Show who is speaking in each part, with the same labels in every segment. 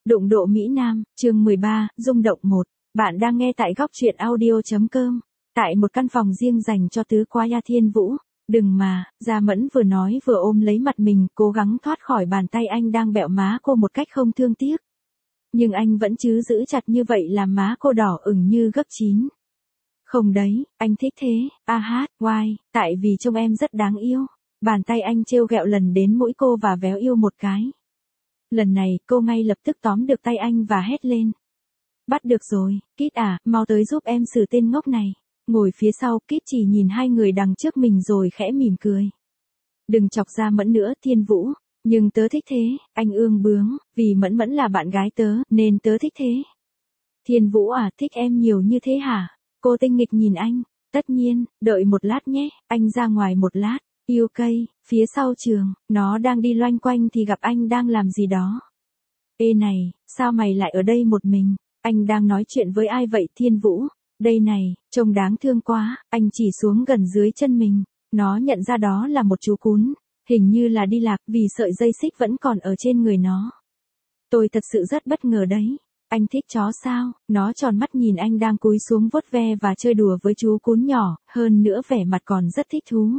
Speaker 1: Đụng độ Mỹ Nam, chương 13, rung động 1. Bạn đang nghe tại góc truyện audio.com. Tại một căn phòng riêng dành cho tứ quá gia Thiên Vũ. Đừng mà, Gia Mẫn vừa nói vừa ôm lấy mặt mình, cố gắng thoát khỏi bàn tay anh đang bẹo má cô một cách không thương tiếc. Nhưng anh vẫn chứ giữ chặt như vậy làm má cô đỏ ửng như gấp chín. Không đấy, anh thích thế, why, tại vì trông em rất đáng yêu. Bàn tay anh trêu ghẹo lần đến mũi cô và véo yêu một cái. Lần này, cô ngay lập tức tóm được tay anh và hét lên. Bắt được rồi, Kit à, mau tới giúp em xử tên ngốc này. Ngồi phía sau, Kit chỉ nhìn hai người đằng trước mình rồi khẽ mỉm cười. Đừng chọc Gia Mẫn nữa, Thiên Vũ. Nhưng tớ thích thế, anh ương bướng, vì Mẫn Mẫn là bạn gái tớ, nên tớ thích thế. Thiên Vũ à, thích em nhiều như thế hả? Cô tinh nghịch nhìn anh. Tất nhiên, đợi một lát nhé, anh ra ngoài một lát. Yêu cây, phía sau trường, nó đang đi loanh quanh thì gặp anh đang làm gì đó. Ê này, sao mày lại ở đây một mình? Anh đang nói chuyện với ai vậy Thiên Vũ? Đây này, trông đáng thương quá, anh chỉ xuống gần dưới chân mình. Nó nhận ra đó là một chú cún, hình như là đi lạc vì sợi dây xích vẫn còn ở trên người nó. Tôi thật sự rất bất ngờ đấy. Anh thích chó sao? Nó tròn mắt nhìn anh đang cúi xuống vuốt ve và chơi đùa với chú cún nhỏ, hơn nữa vẻ mặt còn rất thích thú.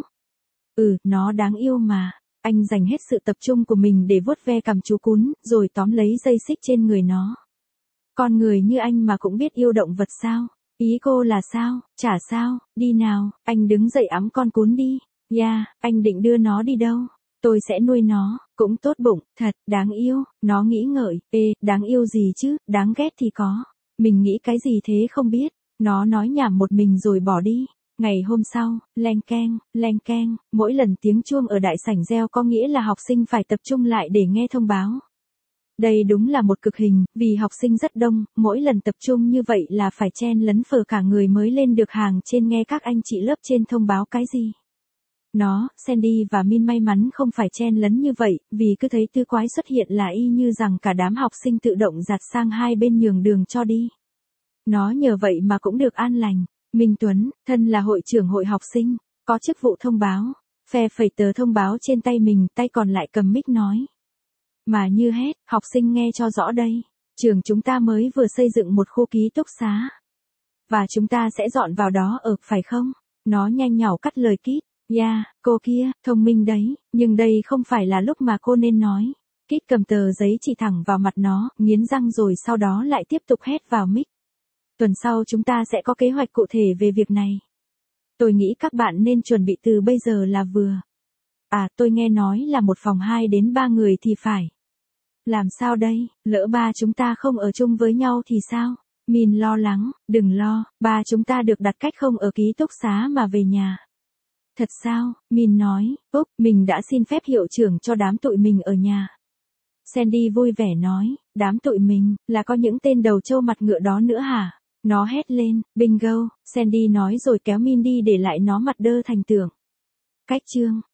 Speaker 1: Nó đáng yêu mà. Anh dành hết sự tập trung của mình để vuốt ve cằm chú cún, rồi tóm lấy dây xích trên người nó. Con người như anh mà cũng biết yêu động vật sao? Ý cô là sao? Chả sao, đi nào, anh đứng dậy ẵm con cún đi. Anh định đưa nó đi đâu? Tôi sẽ nuôi nó, cũng tốt bụng, thật, đáng yêu, nó nghĩ ngợi, đáng yêu gì chứ, đáng ghét thì có. Mình nghĩ cái gì thế không biết, nó nói nhảm một mình rồi bỏ đi. Ngày hôm sau, leng keng, mỗi lần tiếng chuông ở đại sảnh reo có nghĩa là học sinh phải tập trung lại để nghe thông báo. Đây đúng là một cực hình, vì học sinh rất đông, mỗi lần tập trung như vậy là phải chen lấn phờ cả người mới lên được hàng trên nghe các anh chị lớp trên thông báo cái gì. Sandy và Min may mắn không phải chen lấn như vậy, vì cứ thấy tứ quái xuất hiện là y như rằng cả đám học sinh tự động dạt sang hai bên nhường đường cho đi. Nó nhờ vậy mà cũng được an lành. Minh Tuấn, thân là hội trưởng hội học sinh, có chức vụ thông báo, phe phẩy tờ thông báo trên tay mình, tay còn lại cầm mic nói. Mà như hết, học sinh nghe cho rõ đây, trường chúng ta mới vừa xây dựng một khu ký túc xá. Và chúng ta sẽ dọn vào đó ở, phải không? Nó nhanh nhỏ cắt lời Kit. Cô kia, thông minh đấy, nhưng đây không phải là lúc mà cô nên nói. Kit cầm tờ giấy chỉ thẳng vào mặt nó, nghiến răng rồi sau đó lại tiếp tục hét vào mic. Tuần sau chúng ta sẽ có kế hoạch cụ thể về việc này. Tôi nghĩ các bạn nên chuẩn bị từ bây giờ là vừa. Tôi nghe nói là một phòng 2 đến 3 người thì phải. Làm sao đây, lỡ ba chúng ta không ở chung với nhau thì sao? Min lo lắng, đừng lo, ba chúng ta được đặt cách không ở ký túc xá mà về nhà. Thật sao? Min nói, mình đã xin phép hiệu trưởng cho đám tụi mình ở nhà. Sandy vui vẻ nói, đám tụi mình, là có những tên đầu trâu mặt ngựa đó nữa hả? Nó hét lên, bingo, Sandy nói rồi kéo Min đi để lại nó mặt đơ thành tượng. Cách chương.